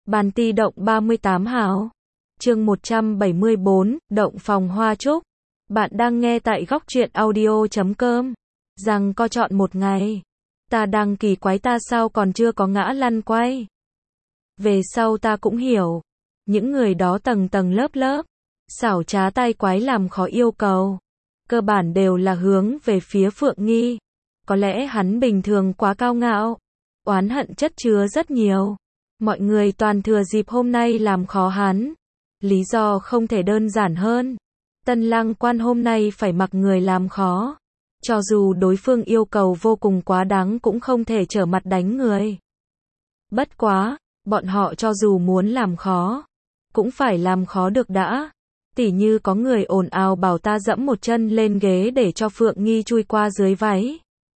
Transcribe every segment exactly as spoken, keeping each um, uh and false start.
Bàn ti động ba mươi tám hào. Chương một trăm bảy mươi bốn, động phòng hoa trúc. Bạn đang nghe tại góc truyện audio chấm com. Rằng co chọn một ngày. Ta đang kỳ quái ta sao còn chưa có ngã lăn quay. Về sau ta cũng hiểu. Những người đó tầng tầng lớp lớp. Xảo trá tai quái làm khó yêu cầu. Cơ bản đều là hướng về phía Phượng Nghi. Có lẽ hắn bình thường quá cao ngạo. Oán hận chất chứa rất nhiều. Mọi người toàn thừa dịp hôm nay làm khó hắn. Lý do không thể đơn giản hơn. Tân Lang Quan hôm nay phải mặc người làm khó. Cho dù đối phương yêu cầu vô cùng quá đáng cũng không thể trở mặt đánh người. Bất quá, bọn họ cho dù muốn làm khó, cũng phải làm khó được đã. Tỉ như có người ồn ào bảo ta dẫm một chân lên ghế để cho Phượng Nghi chui qua dưới váy.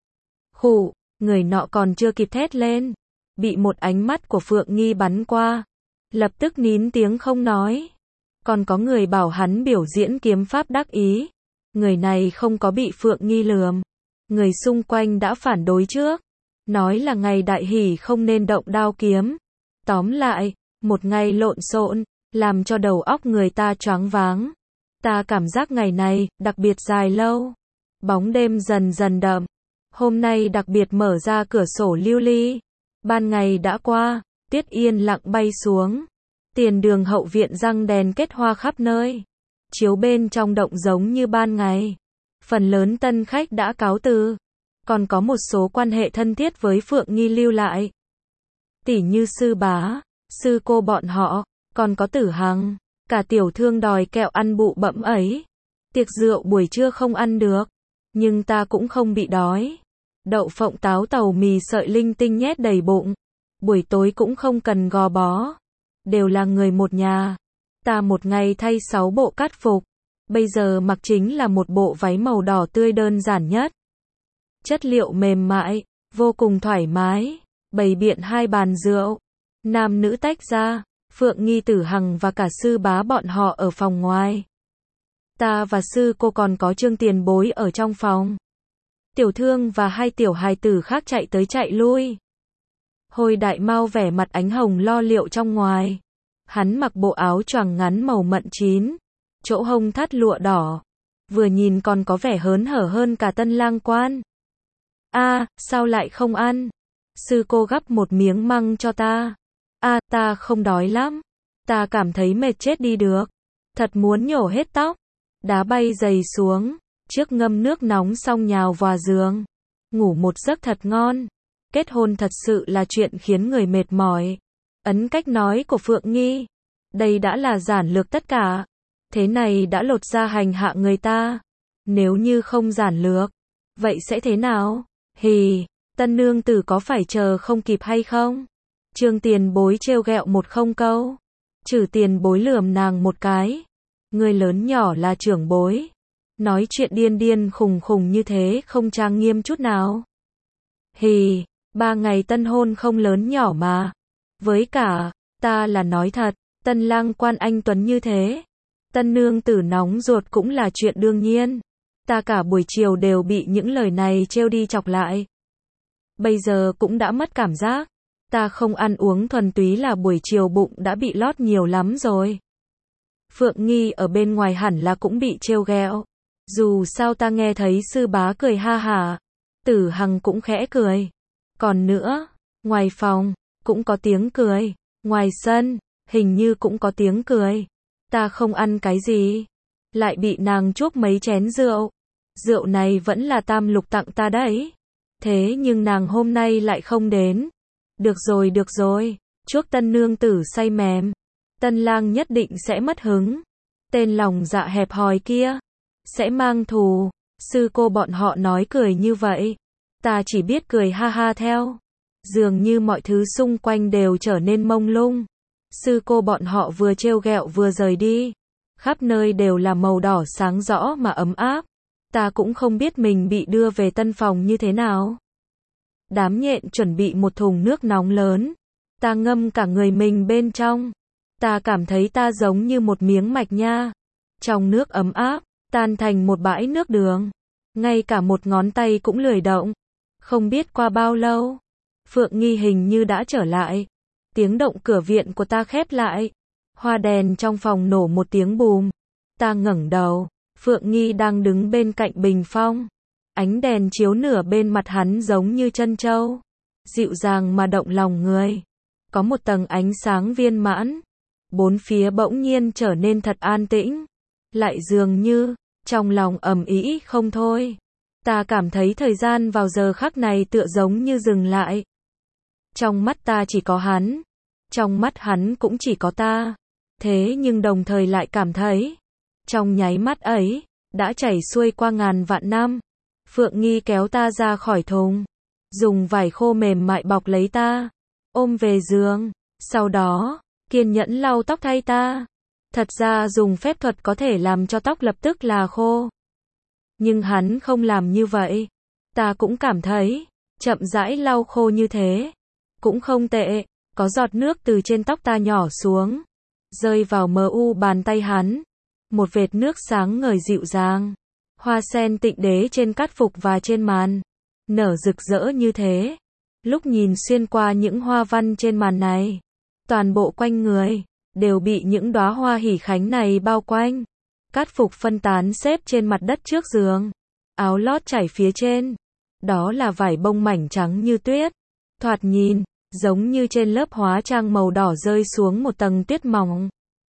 Khụ, người nọ còn chưa kịp thét lên. Bị một ánh mắt của Phượng Nghi bắn qua. Lập tức nín tiếng không nói. Còn có người bảo hắn biểu diễn kiếm pháp đắc ý. Người này không có bị Phượng Nghi lườm. Người xung quanh đã phản đối trước. Nói là ngày đại hỷ không nên động đao kiếm. Tóm lại, một ngày lộn xộn, làm cho đầu óc người ta choáng váng. Ta cảm giác ngày này, đặc biệt dài lâu. Bóng đêm dần dần đậm. Hôm nay đặc biệt mở ra cửa sổ lưu ly. Ban ngày đã qua, tiết yên lặng bay xuống. Tiền đường hậu viện răng đèn kết hoa khắp nơi. Chiếu bên trong động giống như ban ngày. Phần lớn tân khách đã cáo từ. Còn có một số quan hệ thân thiết với Phượng Nghi lưu lại. Tỉ như sư bá, sư cô bọn họ, còn có Tử Hằng. Cả tiểu thương đòi kẹo ăn bụ bẫm ấy. Tiệc rượu buổi trưa không ăn được. Nhưng ta cũng không bị đói. Đậu phộng táo tàu mì sợi linh tinh nhét đầy bụng. Buổi tối cũng không cần gò bó. Đều là người một nhà. Ta một ngày thay sáu bộ cát phục. Bây giờ mặc chính là một bộ váy màu đỏ tươi đơn giản nhất. Chất liệu mềm mại, vô cùng thoải mái. Bày biện hai bàn rượu. Nam nữ tách ra. Phượng Nghi, Tử Hằng và cả sư bá bọn họ ở phòng ngoài. Ta và sư cô còn có Trương Tiền Bối ở trong phòng. Tiểu thương và hai tiểu hài tử khác chạy tới chạy lui. Hồi Đại Mao vẻ mặt ánh hồng lo liệu trong ngoài. Hắn mặc bộ áo choàng ngắn màu mận chín, chỗ hông thắt lụa đỏ. Vừa nhìn còn có vẻ hớn hở hơn cả Tân Lang Quan. A, à, sao lại không ăn? Sư cô gắp một miếng măng cho ta. A, à, ta không đói lắm. Ta cảm thấy mệt chết đi được. Thật muốn nhổ hết tóc. Đá bay giày xuống. Trước ngâm nước nóng xong nhào vào giường. Ngủ một giấc thật ngon. Kết hôn thật sự là chuyện khiến người mệt mỏi. Ấn cách nói của Phượng Nghi. Đây đã là giản lược tất cả. Thế này đã lột ra hành hạ người ta. Nếu như không giản lược, vậy sẽ thế nào? Hì, tân nương tử có phải chờ không kịp hay không? Trương Tiền Bối trêu ghẹo một không câu. Trừ Tiền Bối lườm nàng một cái. Người lớn nhỏ là trưởng bối. Nói chuyện điên điên khùng khùng như thế không trang nghiêm chút nào. Hì, ba ngày tân hôn không lớn nhỏ mà. Với cả, ta là nói thật, Tân Lang Quan anh tuấn như thế. Tân nương tử nóng ruột cũng là chuyện đương nhiên. Ta cả buổi chiều đều bị những lời này trêu đi chọc lại. Bây giờ cũng đã mất cảm giác. Ta không ăn uống thuần túy là buổi chiều bụng đã bị lót nhiều lắm rồi. Phượng Nghi ở bên ngoài hẳn là cũng bị trêu ghẹo. Dù sao ta nghe thấy sư bá cười ha hả. Tử Hằng cũng khẽ cười. Còn nữa, ngoài phòng, cũng có tiếng cười. Ngoài sân, hình như cũng có tiếng cười. Ta không ăn cái gì. Lại bị nàng chuốc mấy chén rượu. Rượu này vẫn là Tam Lục tặng ta đấy. Thế nhưng nàng hôm nay lại không đến. Được rồi được rồi. Chuốc tân nương tử say mềm. Tân lang nhất định sẽ mất hứng. Tên lòng dạ hẹp hòi kia. Sẽ mang thù. Sư cô bọn họ nói cười như vậy. Ta chỉ biết cười ha ha theo. Dường như mọi thứ xung quanh đều trở nên mông lung. Sư cô bọn họ vừa trêu ghẹo vừa rời đi. Khắp nơi đều là màu đỏ sáng rõ mà ấm áp. Ta cũng không biết mình bị đưa về tân phòng như thế nào. Đám nhện chuẩn bị một thùng nước nóng lớn. Ta ngâm cả người mình bên trong. Ta cảm thấy ta giống như một miếng mạch nha. Trong nước ấm áp, tan thành một bãi nước đường. Ngay cả một ngón tay cũng lười động. Không biết qua bao lâu, Phượng Nghi hình như đã trở lại. Tiếng động cửa viện của ta khép lại. Hoa đèn trong phòng nổ một tiếng bùm. Ta ngẩng đầu. Phượng Nghi đang đứng bên cạnh bình phong. Ánh đèn chiếu nửa bên mặt hắn giống như chân trâu. Dịu dàng mà động lòng người. Có một tầng ánh sáng viên mãn. Bốn phía bỗng nhiên trở nên thật an tĩnh. Lại dường như, trong lòng ầm ĩ không thôi. Ta cảm thấy thời gian vào giờ khắc này tựa giống như dừng lại. Trong mắt ta chỉ có hắn. Trong mắt hắn cũng chỉ có ta. Thế nhưng đồng thời lại cảm thấy, trong nháy mắt ấy, đã chảy xuôi qua ngàn vạn năm. Phượng Nghi kéo ta ra khỏi thùng. Dùng vải khô mềm mại bọc lấy ta. Ôm về giường. Sau đó, kiên nhẫn lau tóc thay ta. Thật ra dùng phép thuật có thể làm cho tóc lập tức là khô. Nhưng hắn không làm như vậy. Ta cũng cảm thấy, chậm rãi lau khô như thế. Cũng không tệ. Có giọt nước từ trên tóc ta nhỏ xuống. Rơi vào mờ u bàn tay hắn. Một vệt nước sáng ngời dịu dàng. Hoa sen tịnh đế trên cát phục và trên màn. Nở rực rỡ như thế. Lúc nhìn xuyên qua những hoa văn trên màn này. Toàn bộ quanh người. Đều bị những đóa hoa hỷ khánh này bao quanh. Cát phục phân tán xếp trên mặt đất trước giường. Áo lót trải phía trên. Đó là vải bông mảnh trắng như tuyết. Thoạt nhìn, giống như trên lớp hóa trang màu đỏ rơi xuống một tầng tuyết mỏng.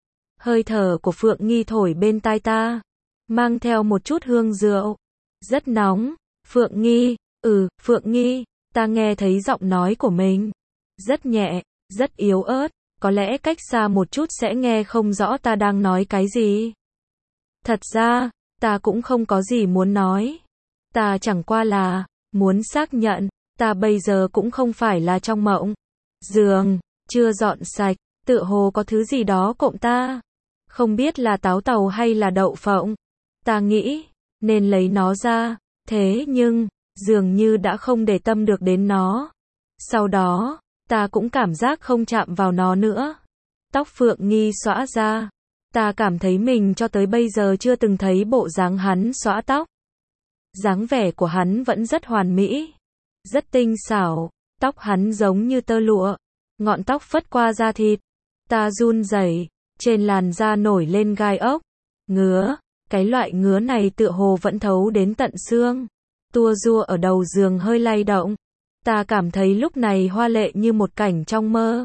Hơi thở của Phượng Nghi thổi bên tai ta. Mang theo một chút hương rượu. Rất nóng. Phượng Nghi, ừ, Phượng Nghi, ta nghe thấy giọng nói của mình. Rất nhẹ, rất yếu ớt. Có lẽ cách xa một chút sẽ nghe không rõ ta đang nói cái gì. Thật ra, ta cũng không có gì muốn nói. Ta chẳng qua là, muốn xác nhận, ta bây giờ cũng không phải là trong mộng. Giường, chưa dọn sạch, tựa hồ có thứ gì đó cộm ta. Không biết là táo tàu hay là đậu phộng. Ta nghĩ, nên lấy nó ra, thế nhưng, dường như đã không để tâm được đến nó. Sau đó, ta cũng cảm giác không chạm vào nó nữa. Tóc Phượng Nghi xõa ra. Ta cảm thấy mình cho tới bây giờ chưa từng thấy bộ dáng hắn xõa tóc. Dáng vẻ của hắn vẫn rất hoàn mỹ. Rất tinh xảo. Tóc hắn giống như tơ lụa. Ngọn tóc phất qua da thịt. Ta run rẩy. Trên làn da nổi lên gai ốc. Ngứa. Cái loại ngứa này tựa hồ vẫn thấu đến tận xương. Tua rua ở đầu giường hơi lay động. Ta cảm thấy lúc này hoa lệ như một cảnh trong mơ.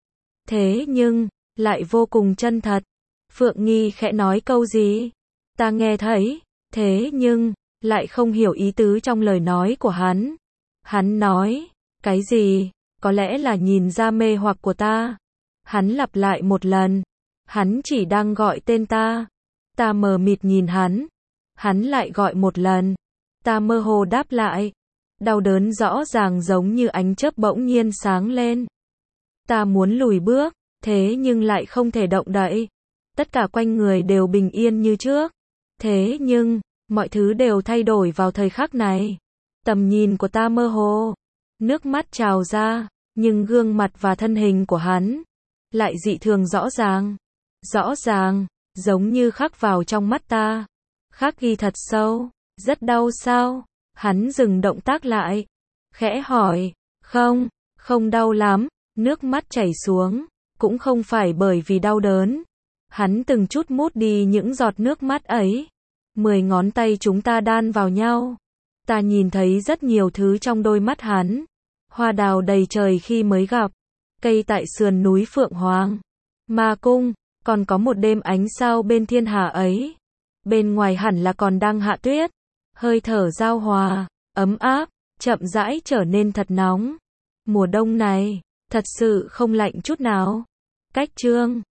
Thế nhưng, lại vô cùng chân thật. Phượng Nghi khẽ nói câu gì? Ta nghe thấy, thế nhưng, lại không hiểu ý tứ trong lời nói của hắn. Hắn nói, cái gì? Có lẽ là nhìn ra mê hoặc của ta. Hắn lặp lại một lần. Hắn chỉ đang gọi tên ta. Ta mờ mịt nhìn hắn. Hắn lại gọi một lần. Ta mơ hồ đáp lại. Đau đớn rõ ràng giống như ánh chớp bỗng nhiên sáng lên. Ta muốn lùi bước, thế nhưng lại không thể động đậy. Tất cả quanh người đều bình yên như trước. Thế nhưng, mọi thứ đều thay đổi vào thời khắc này. Tầm nhìn của ta mơ hồ. Nước mắt trào ra, nhưng gương mặt và thân hình của hắn lại dị thường rõ ràng. Rõ ràng, giống như khắc vào trong mắt ta. Khắc ghi thật sâu. Rất đau sao? Hắn dừng động tác lại. Khẽ hỏi. Không, không đau lắm. Nước mắt chảy xuống. Cũng không phải bởi vì đau đớn. Hắn từng chút mút đi những giọt nước mắt ấy. Mười ngón tay chúng ta đan vào nhau. Ta nhìn thấy rất nhiều thứ trong đôi mắt hắn. Hoa đào đầy trời khi mới gặp. Cây tại sườn núi Phượng Hoàng. Ma cung. Còn có một đêm ánh sao bên thiên hà ấy. Bên ngoài hẳn là còn đang hạ tuyết. Hơi thở giao hòa, ấm áp, chậm rãi trở nên thật nóng. Mùa đông này, thật sự không lạnh chút nào. Cách chương